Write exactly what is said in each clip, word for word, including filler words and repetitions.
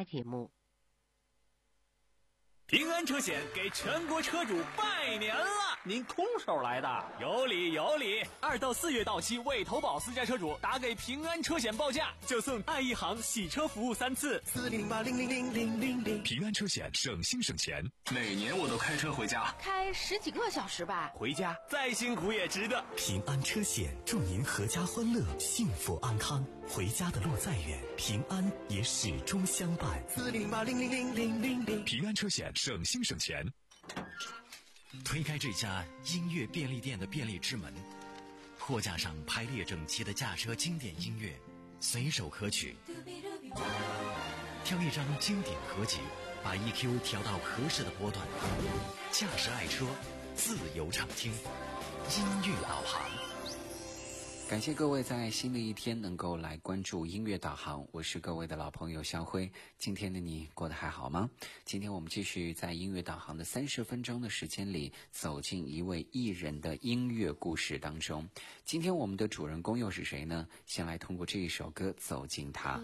节目。 平安车险给全国车主拜年了！ 您空手来的？ 有理有理！二到四月到期未投保私家车主，打给平安车险报价，就送爱一行洗车服务三次。 四零零八零零零零零零。 平安车险省心省钱。 每年我都开车回家， 开十几个小时吧。 回家再辛苦也值得。 平安车险祝您阖家欢乐，幸福安康。回家的路再远，平安也始终相伴。 四零零八零零零零零零。 平安车险省心省钱。 推开这家音乐便利店的便利之门，货架上排列整齐的驾车经典音乐，随手可取。挑一张经典合集，把 E Q 调到合适的波段，驾驶爱车，自由畅听，音乐导航。 感谢各位在新的一天能够来关注音乐导航，我是各位的老朋友肖辉。今天的你过得还好吗？今天我们继续在音乐导航的三十分钟的时间里，走进一位艺人的音乐故事当中。今天我们的主人公又是谁呢？先来通过这一首歌走进他。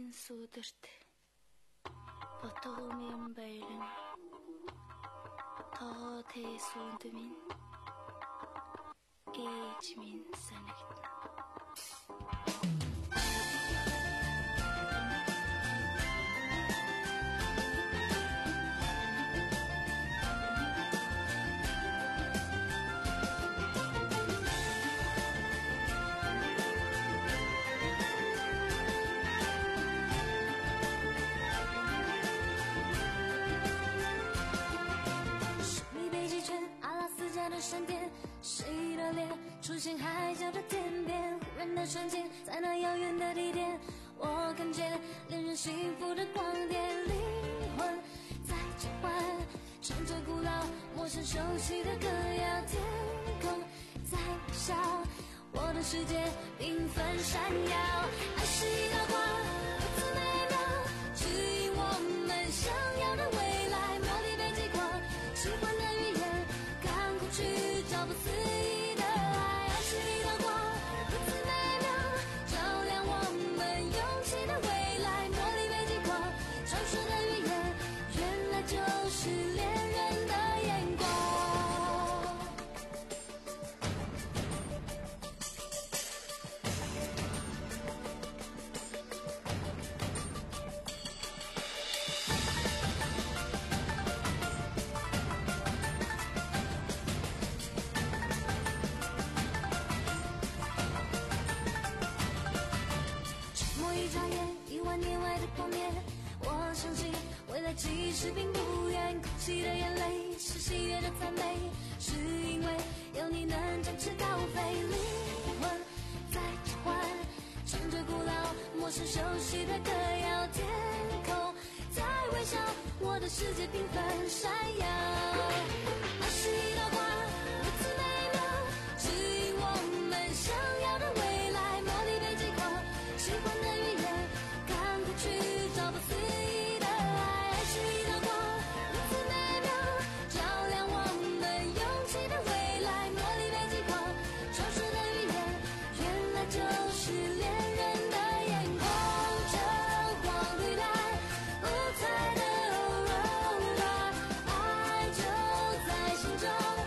闪电，谁的脸出现海角的天边？忽然的瞬间，在那遥远的地点，我看见恋人幸福的光点。灵魂在召唤，唱着古老陌生熟悉的歌谣。天空在微笑，我的世界缤纷闪耀。爱是一道光，如此美妙，指引我们想要的未来。茉莉被击垮，喜欢的语言，去找不肆意的爱。爱是一道光，如此美妙，照亮我们勇气的未来。茉莉被击垮，传说的语言，原来就是恋人的眼光。其实并不远，哭泣的眼泪是喜悦的赞美，是因为有你能展翅高飞。灵魂在召唤，唱着古老陌生熟悉的歌谣。天空在微笑，我的世界缤纷闪耀。爱是一道光，如此美妙，指引我们想要的未来。茉莉被击垮，喜欢的语言，赶快去找不肆意的爱。是一道光，如此美妙，照亮我们勇气的未来。茉莉被击垮，传说的语言，原来就是恋人的眼光。这光回来，不再的 aurora， 爱就在心中。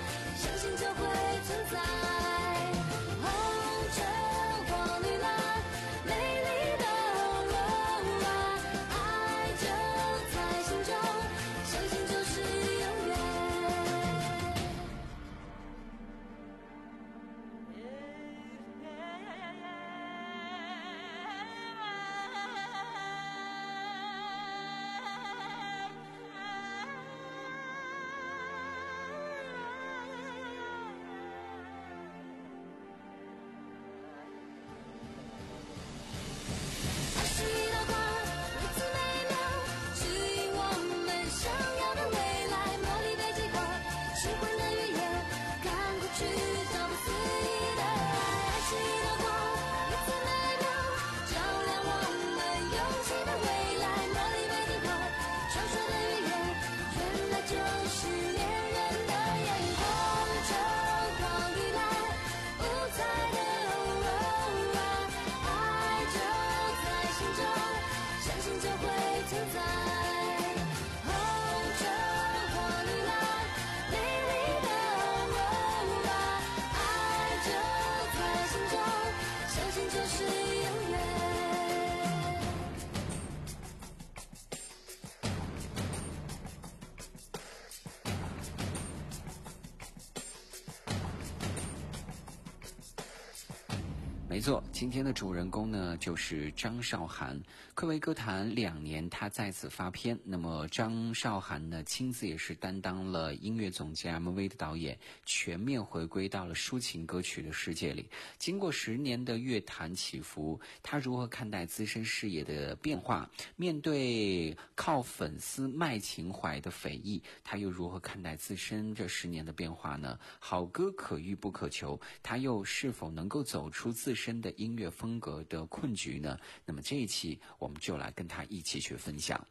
没错，今天的主人公呢就是张韶涵。暌违歌坛两年，她再次发片。那么张韶涵呢，亲自也是担当了音乐总监、M V 的导演，全面回归到了抒情歌曲的世界里。经过十年的乐坛起伏，她如何看待自身事业的变化？面对靠粉丝卖情怀的非议，她又如何看待自身这十年的变化呢？好歌可遇不可求，她又是否能够走出自身的音乐风格的困局呢？那么这一期我们就来跟他一起去分享。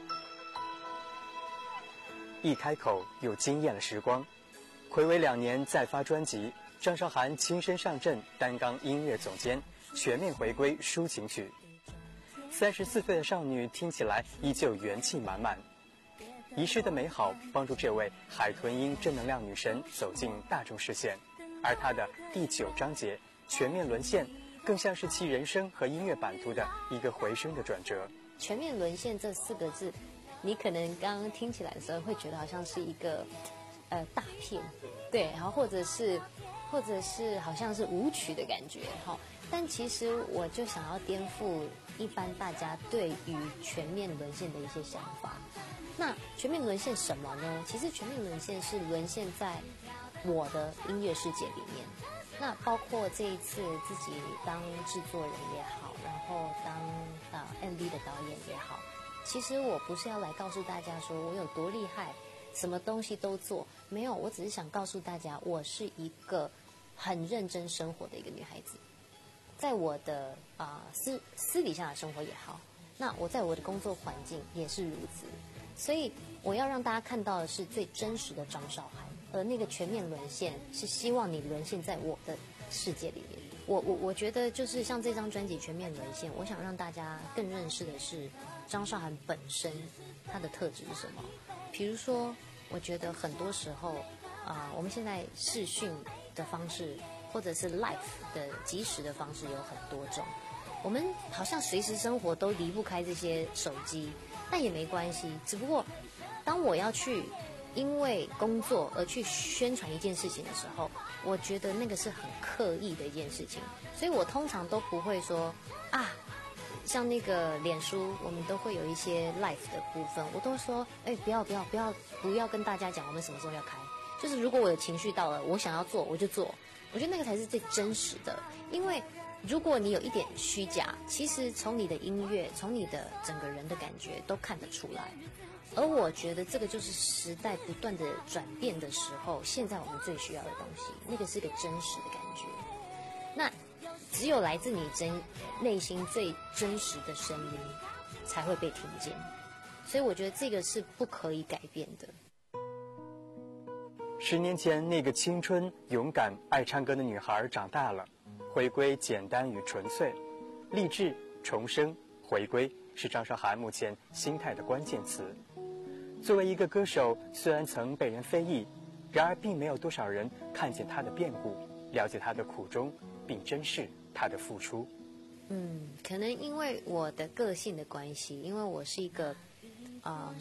一开口又惊艳了时光，暌违两年再发专辑，张韶涵亲身上阵担纲音乐总监，全面回归抒情曲。三十四岁的少女听起来依旧元气满满，遗失的美好帮助这位海豚音正能量女神走进大众视线，而她的第九章节全面沦陷，更像是其人生和音乐版图的一个回声的转折。 全面沦陷这四个字，你可能刚刚听起来的时候会觉得好像是一个呃大片，对，然后或者是或者是好像是舞曲的感觉哈。但其实我就想要颠覆一般大家对于全面沦陷的一些想法。那全面沦陷什么呢？其实全面沦陷是沦陷在我的音乐世界里面。那包括这一次自己当制作人也好，然后当呃 M V 的导演也好，其实我不是要来告诉大家说我有多厉害，什么东西都做，没有，我只是想告诉大家，我是一个很认真生活的一个女孩子。在我的啊、呃、私私底下的生活也好，那我在我的工作环境也是如此，所以我要让大家看到的是最真实的张韶涵。而那个全面沦陷是希望你沦陷在我的世界里面。我我我觉得就是像这张专辑全面沦陷，我想让大家更认识的是张韶涵本身她的特质是什么。比如说，我觉得很多时候啊、呃，我们现在视讯的方式或者是 live 的即时的方式有很多种，我们好像随时生活都离不开这些手机，但也没关系。只不过当我要去因为工作而去宣传一件事情的时候，我觉得那个是很刻意的一件事情，所以我通常都不会说啊，像那个脸书我们都会有一些 live 的部分，我都说哎，不要不要不要不要跟大家讲我们什么时候要开，就是如果我有情绪到了，我想要做我就做，我觉得那个才是最真实的。因为如果你有一点虚假，其实从你的音乐，从你的整个人的感觉都看得出来。而我觉得这个就是时代不断的转变的时候，现在我们最需要的东西，那个是个真实的感觉。那只有来自你真内心最真实的声音，才会被听见。所以我觉得这个是不可以改变的。 十年前那个青春、勇敢、爱唱歌的女孩长大了，回归简单与纯粹，励志、重生、回归是张韶涵目前心态的关键词。作为一个歌手，虽然曾被人非议，然而并没有多少人看见她的变故，了解她的苦衷，并珍视她的付出。 嗯，可能因为我的个性的关系，因为我是一个，嗯，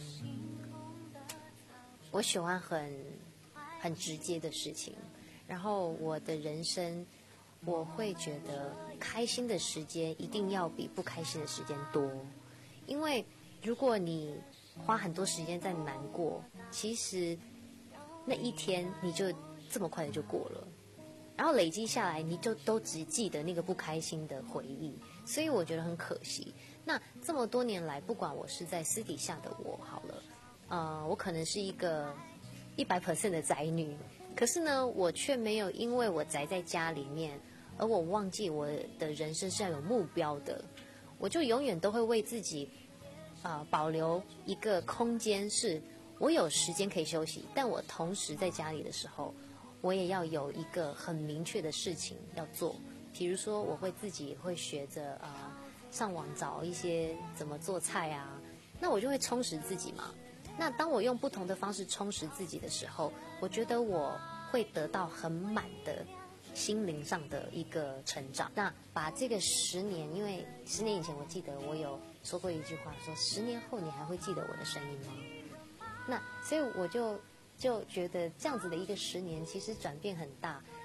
我喜欢很很直接的事情，然后我的人生，我会觉得开心的时间一定要比不开心的时间多，因为如果你花很多时间在难过，其实那一天你就这么快的就过了，然后累积下来你就都只记得那个不开心的回忆，所以我觉得很可惜。那这么多年来，不管我是在私底下的我好了，呃，我可能是一个一百 percent 的宅女，可是呢，我却没有因为我宅在家里面，而我忘记我的人生是要有目标的，我就永远都会为自己啊、呃，保留一个空间，是我有时间可以休息，但我同时在家里的时候，我也要有一个很明确的事情要做。比如说，我会自己会学着啊、呃，上网找一些怎么做菜啊，那我就会充实自己嘛。那当我用不同的方式充实自己的时候，我觉得我会得到很满的心灵上的一个成长。那把这个十年，因为十年以前我记得我有说过一句话，说十年后你还会记得我的声音吗？那所以我就就觉得这样子的一个十年其实转变很大。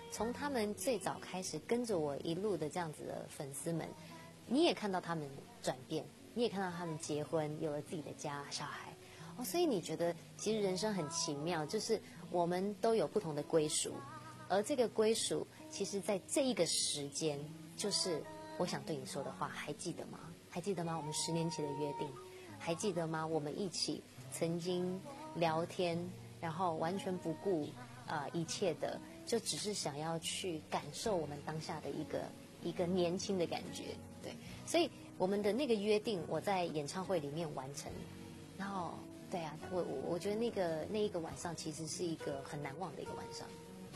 从他们最早开始跟着我一路的这样子的粉丝们，你也看到他们转变，你也看到他们结婚，有了自己的家小孩，哦，所以你觉得其实人生很奇妙，就是我们都有不同的归属，而这个归属，其实在这一个时间，就是我想对你说的话，还记得吗？还记得吗？我们十年前的约定，还记得吗？我们一起曾经聊天，然后完全不顾啊、呃、一切的，就只是想要去感受我们当下的一个一个年轻的感觉，对，所以我们的那个约定，我在演唱会里面完成，然后对啊，我我我觉得那个那一个晚上其实是一个很难忘的一个晚上。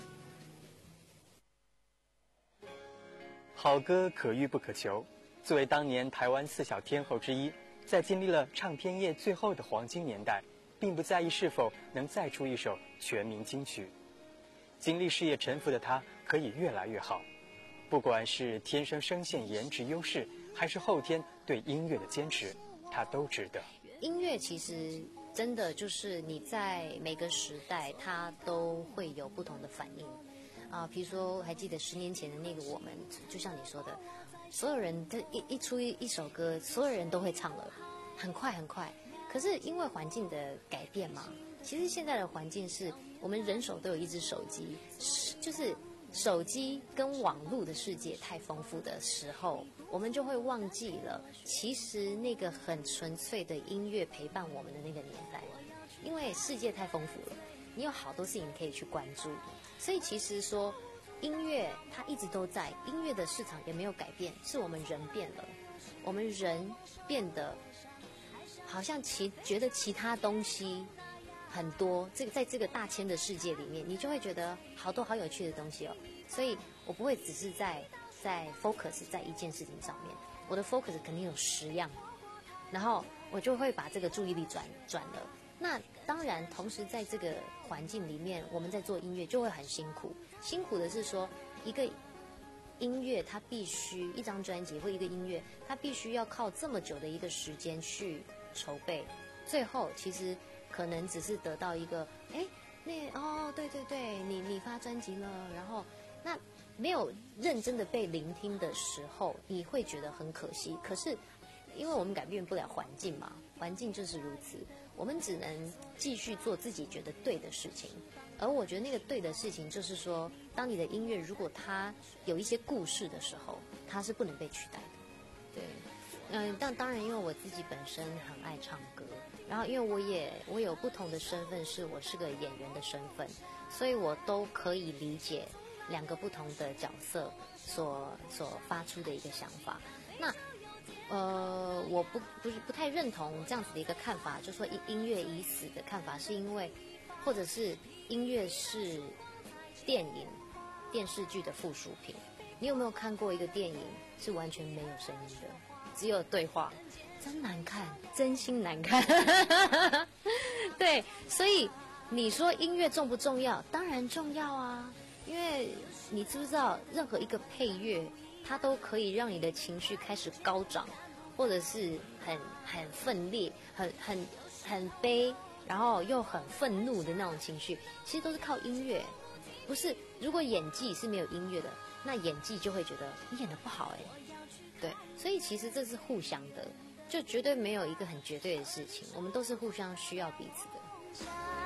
好歌可遇不可求，作为当年台湾四小天后之一，在经历了唱片业最后的黄金年代，并不在意是否能再出一首全民金曲。经历事业沉浮的她可以越来越好，不管是天生声线颜值优势，还是后天对音乐的坚持，她都值得。 音乐其实真的就是你在每个时代，它都会有不同的反应啊。比如说，还记得十年前的那个我们，就像你说的，所有人这一一出一一首歌，所有人都会唱了，很快很快。可是因为环境的改变嘛，其实现在的环境是我们人手都有一只手机，就是手机跟网络的世界太丰富的时候，我们就会忘记了，其实那个很纯粹的音乐陪伴我们的那个年代，因为世界太丰富了，你有好多事情可以去关注，所以其实说音乐它一直都在，音乐的市场也没有改变，是我们人变了，我们人变得好像其觉得其他东西很多，这个在这个大千的世界里面，你就会觉得好多好有趣的东西哦。所以我不会只是在在 focus 在一件事情上面，我的 focus 肯定有十样，然后我就会把这个注意力转转了。那当然，同时在这个环境里面，我们在做音乐就会很辛苦。辛苦的是说，一个音乐它必须一张专辑或一个音乐，它必须要靠这么久的一个时间去筹备，最后其实可能只是得到一个，哎，那哦，对对对，你你发专辑了，然后那没有认真的被聆听的时候，你会觉得很可惜。可是因为我们改变不了环境嘛，环境就是如此，我们只能继续做自己觉得对的事情。而我觉得那个对的事情就是说，当你的音乐如果它有一些故事的时候，它是不能被取代的。对，嗯，但当然因为我自己本身很爱唱歌，然后因为我也我有不同的身份，是我是个演员的身份，所以我都可以理解两个不同的角色所所发出的一个想法。那呃，我不不是不太认同这样子的一个看法，就说音乐已死的看法，是因为或者是音乐是电影、电视剧的附属品。你有没有看过一个电影是完全没有声音的，只有对话？真难看，真心难看。对，所以你说音乐重不重要？当然重要啊，因为你知不知道，任何一个配乐，它都可以让你的情绪开始高涨，或者是很很奋烈、很很很悲，然后又很愤怒的那种情绪，其实都是靠音乐。不是，如果演技是没有音乐的，那演技就会觉得你演得不好哎。对，所以其实这是互相的，就绝对没有一个很绝对的事情，我们都是互相需要彼此的。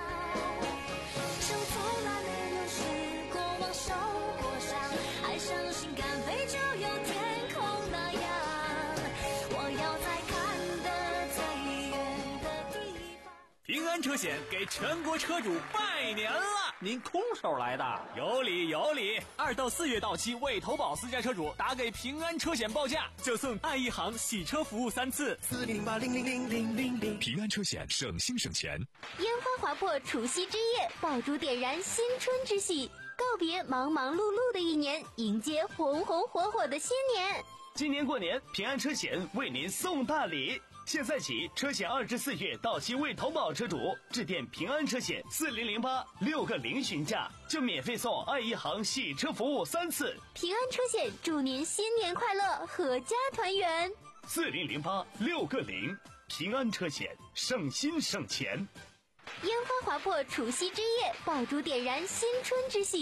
爱上心肝肺就有天空那样，我要在看得最远的地方。 平安车险给全国车主拜年了！ 您空手来的？ 有理有理！二到四月到期未投保私家车主打给平安车险报价，就送爱一行洗车服务三次。 四零八零零零零零零。 平安车险省心省钱。 烟花划破除夕之夜，爆竹点燃新春之喜，告别忙忙碌碌的一年，迎接红红火火的新年。 今年过年，平安车险为您送大礼。现在起，车险二至四月到期未投保车主，致电平安车险四零零八六个零询价，就免费送爱一行洗车服务三次。 平安车险祝您新年快乐，阖家团圆。 四零零八六个零，平安车险省心省钱。 烟花划破除夕之夜，爆竹点燃新春之喜，告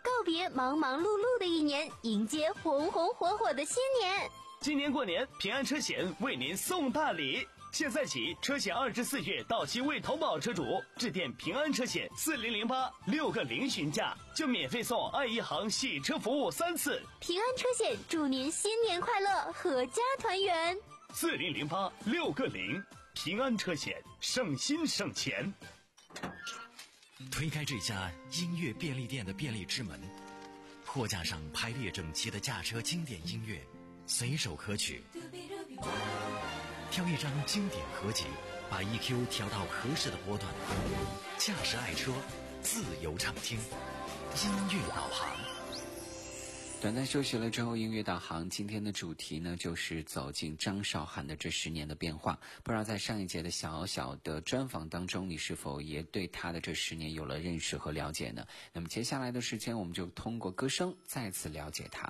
告别忙忙碌碌的一年，迎接红红火火的新年。 今年过年，平安车险为您送大礼。现在起，车险二至四月到期未投保车主，致电平安车险四零零八六个零询价，就免费送爱一行洗车服务三次。 平安车险祝您新年快乐，阖家团圆。 四零零八六个零，平安车险，省心省钱。 推开这家音乐便利店的便利之门，货架上排列整齐的驾车经典音乐，随手可取。挑一张经典合集，把 E Q 调到合适的波段，驾驶爱车，自由畅听，音乐导航。 短暂休息了之后，音乐导航今天的主题呢，就是走进张韶涵的这十年的变化。不知道在上一节的小小的专访当中，你是否也对她的这十年有了认识和了解呢？那么接下来的时间，我们就通过歌声再次了解她。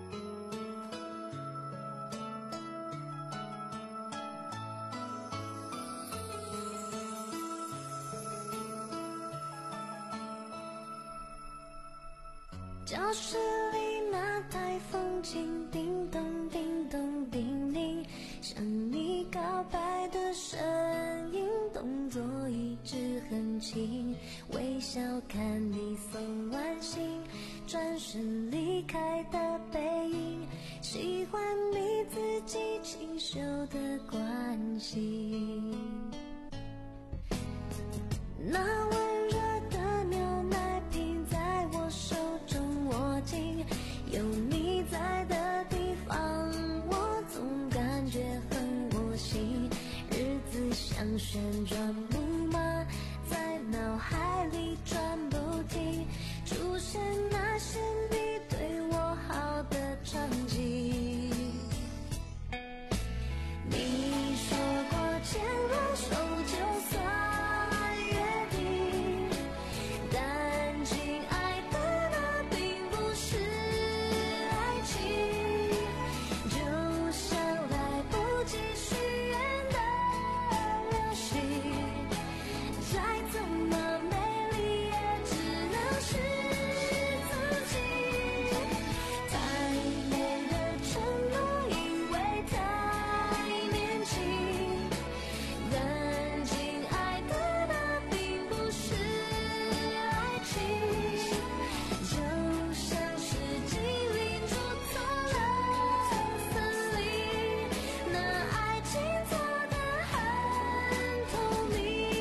教室里那台风琴，叮咚叮咚叮咛，向你告白的声音，动作一直很轻，微笑看你送完信，转身离开的背影，喜欢你自己清秀的关心。那温热的牛奶瓶在我手中握紧，有你在的地方，我总感觉很窝心。日子像旋转木马，在脑海里转不停，出现那些你对我好的场景。你说过牵了手就算约定，但亲爱的，那并不是爱情，就像来不及许愿的流星，再怎么美丽也只能是自己。太美的承诺，因为太年轻，但亲爱的，那并不是爱情，就像是精灵住错了森林，那爱情做得很透明。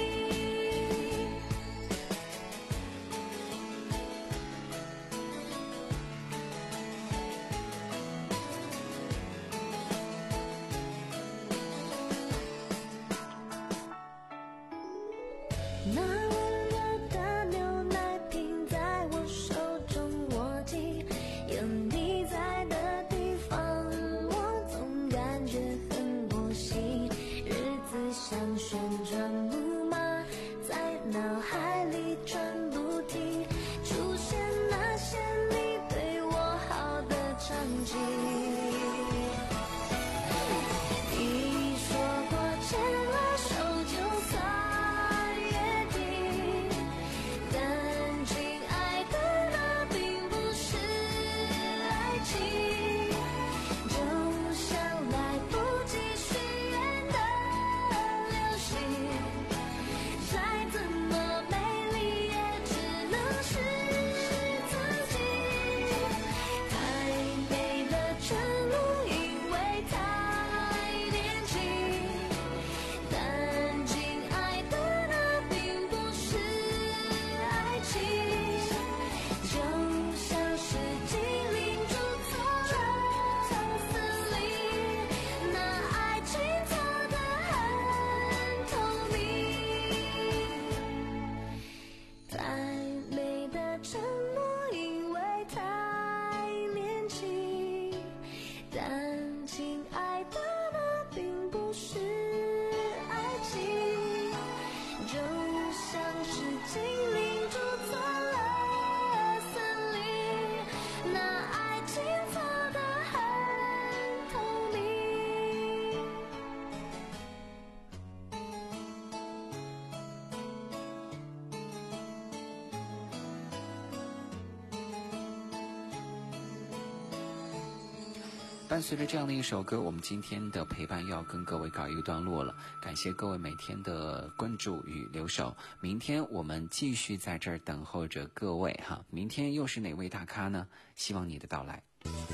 那温热的牛奶瓶在我手中握紧，有你在的地方，我总感觉很窝心。日子像旋转木马，在脑海里转不停，出现那些你对我好的场景。你说过牵了手就算约定，但亲爱的，那并不是爱情，就像来不及许愿的流星，再怎么美伴随着这样的一首歌，我们今天的陪伴又要跟各位告一个段落了。感谢各位每天的关注与留守，明天我们继续在这儿等候着各位哈。明天又是哪位大咖呢？希望你的到来。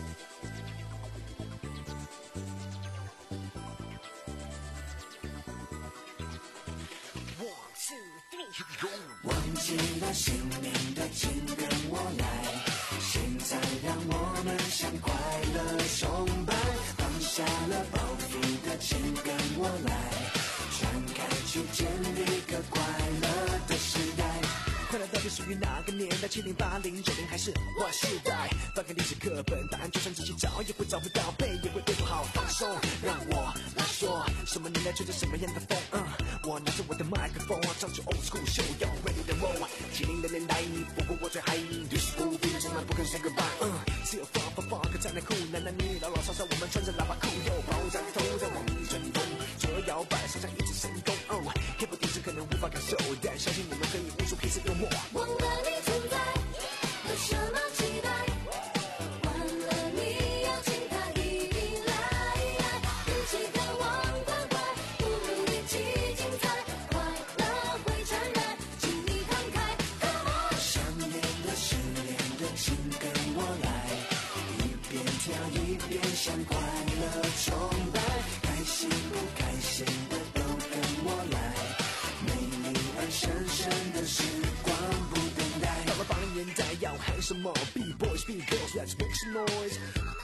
忘记了姓名的请跟我来，现在让我们向快乐崇拜，放下了包袱的请跟我来，传开去建立个快乐的时代。快乐到底属于哪个年代？七零八零九零还是 Y 世代？翻开历史课本，答案就算自己找也会找不到，背也会背不好。放松，让我来说，什么年代吹着什么样的风？嗯，我拿着我的麦克风，唱出 old school show，要 ready to roll。七零的年代，不过我最嗨，历史不变，从来不肯 say goodbye。嗯，只有放放放个在那酷，男男女女老老少少，我们穿着喇叭裤，又爆炸头在往里旋风，左右摇摆，身上一直神功。嗯 ，hip hop 底子可能无法感受，但相信你们可以悟出黑色幽默。 忘了你存在，有什么期待？忘了你要请他一定来，一起渴望关怀，不如一起精彩，快乐会传染，请你慷慨 ，Come on！ 想念的、失恋的，请跟我来，一边跳一边向快乐崇拜，开心不开心的都跟我来，美丽而神圣的时光不等待。到了八零年代要喊什么 ？B boys, B girls, let's make some noise。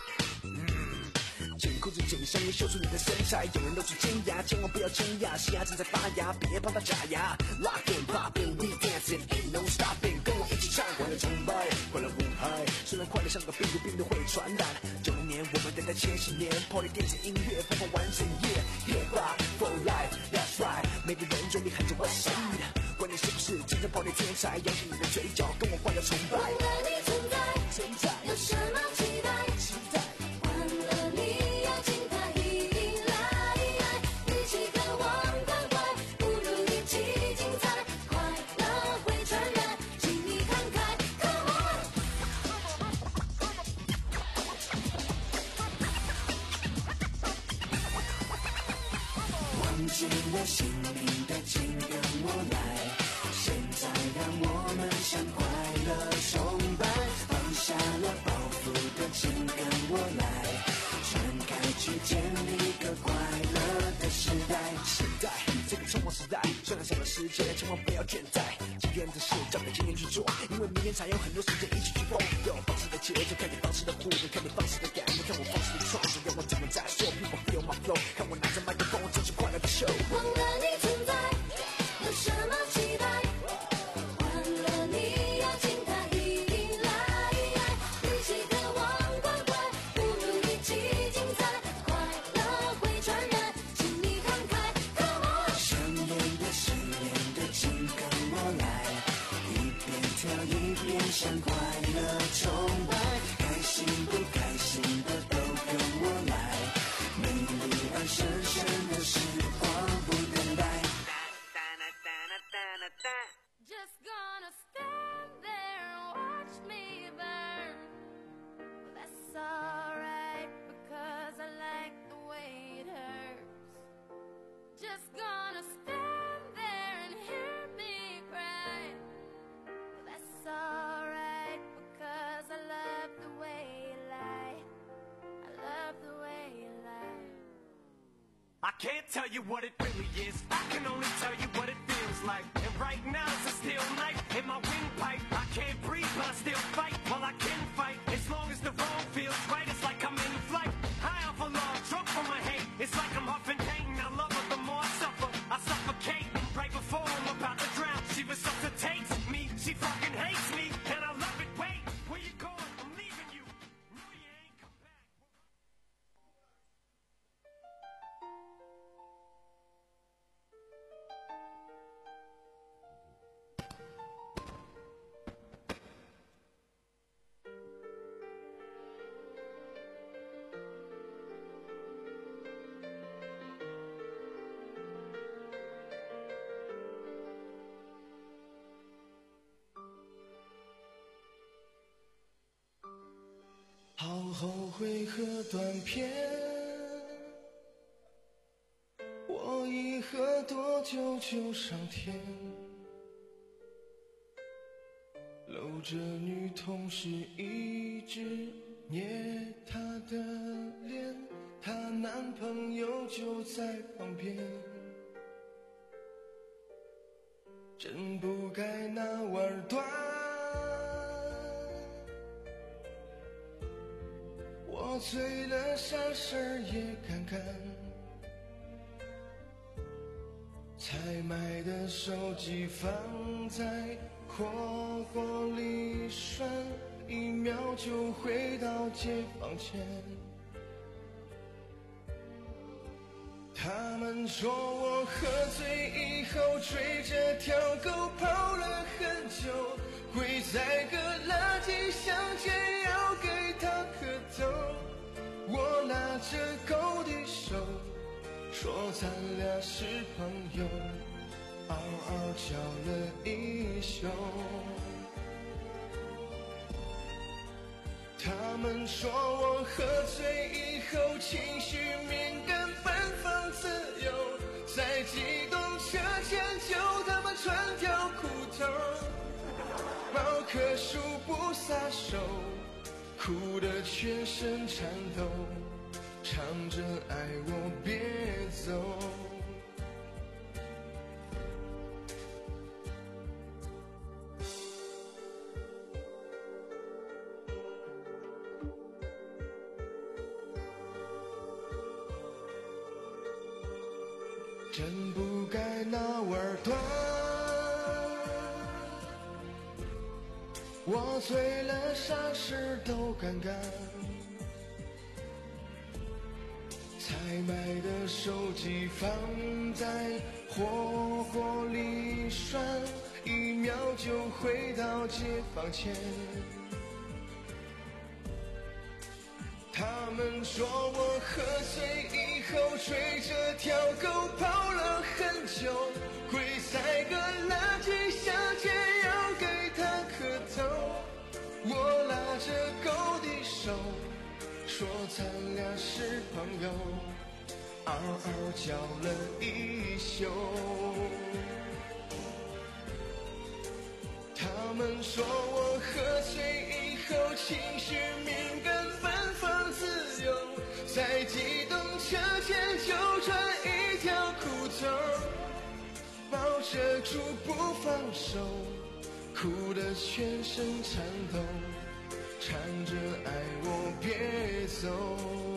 紧裤子紧上衣，秀出你的身材，有人露出尖牙，千万不要惊讶，新芽正在发芽，别怕它假牙。Rockin' poppin', we dancing, ain't no stopping， 跟我一起唱，快乐崇拜，快乐舞海。虽然快乐像个病毒，病毒会传染。九零年我们等待千禧年 ，Party 电子音乐播放完整夜 ，Hip Hop for life, that's right。每个人嘴里喊着 What's up， 管你是不是真正 Party 天才，扬起你的嘴角，跟我快乐崇拜。 忘了你存在， 存在， 有什么期待？ 期待。 忘了你。 忘记了姓名的，请跟我来，现在让我们向快乐崇拜，放下了包袱的，请跟我来，传开去建立个快乐的时代。时代，这个冲锋时代，虽然少了时间，千万不要倦怠，今天的事交给今天去做，因为明天才有很多时间一起去疯。有方式的节奏，看你方式的互动，看你方式的感动，看我方式的创作，让我怎么再说 ，People feel my flow， 看我拿着麦克风，这是快乐的秀。 忘了你存在，有什么期待？忘了你要请他一定来，一起渴望关怀，不如一起精彩，快乐会传染，请你慷慨 ，Come on！ 想念的、失恋的，请跟我来，一边跳一边向快乐崇拜，开心不开心的都跟我来，美丽而神圣的时光不等待。 Just gonna stand there and watch me burn. But that's alright because I like the way it hurts. Just gonna stand there and hear me cry. But that's alright because I love the way you lie. I love the way you lie. I can't tell you what it really is. I can only tell you what it feels like. And right now it's a steel knife in my windpipe. I can't breathe, but I still fight. Well, I can fight as long as the wrong feels right. It's like I'm in flight, high off a log, drunk from my hate. It's like I'm huffing pain. I love her, the more I suffer, I suffocate. Right before I'm about to drown, she resuscitates me. She fucking hates me, and I love it. Wait, where you going? I'm leaving you. No, you ain't come back. 「 好后悔和断片，我已喝多久就上天，搂着女同事一直捏她的脸，她男朋友就在旁边，真不该那碗端，我醉了啥事儿也敢干，才买的手机放在火锅里涮，一秒就回到解放前。他们说我喝醉以后追着条狗跑了很久，跪在个垃圾箱前要给它磕头。我拉着狗的手，说咱俩是朋友，嗷嗷叫了一宿。他们说我喝醉以后情绪敏感奔放自由，在机动车前就他妈穿条裤头，抱棵树不撒手，哭得全身颤抖，唱着爱我别走。真不该那碗端，我醉了啥事都敢干，才买的手机放在火锅里涮，一秒就回到解放前。他们说我喝醉以后追着条狗跑了很久，跪在个垃圾箱前要给它磕头。我拉着狗的手，说咱俩是朋友，嗷嗷叫了一宿。他们说我喝醉以后情绪敏感奔放自由，在机动车前就穿一条裤头，抱着猪不放手，哭得全身颤抖，唱着爱我别走。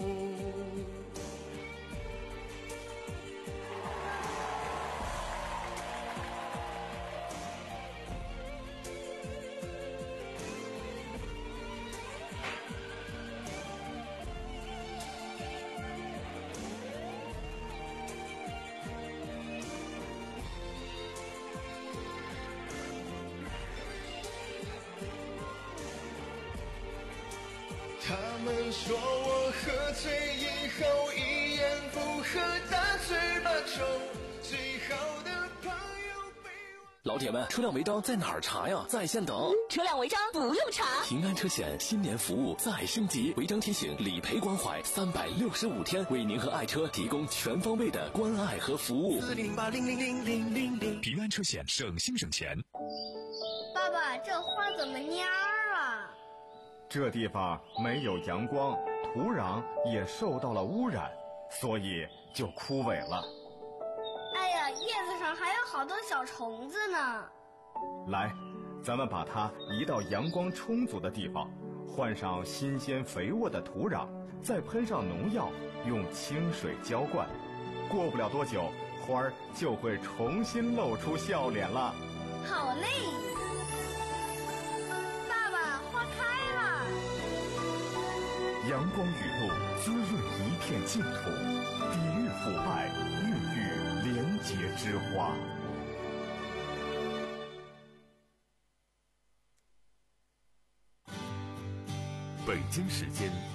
他们说我喝醉以后一言不合大嘴巴抽，最好的朋友被我。 老铁们，车辆违章在哪儿查呀？在线等。 车辆违章不用查。 平安车险新年服务再升级，违章提醒、理赔关怀，三百六十五天为您和爱车提供全方位的关爱和服务。 四零八零零零零零零。平安车险，省心省钱。 爸爸，这花怎么蔫儿啊？ 这地方没有阳光，土壤也受到了污染，所以就枯萎了。 哎呀，叶子上还有好多小虫子呢。 来，咱们把它移到阳光充足的地方，换上新鲜肥沃的土壤，再喷上农药，用清水浇灌。过不了多久，花儿就会重新露出笑脸了。 好嘞！ 阳光雨露滋润一片净土，抵御腐败，孕育廉洁之花。 北京时间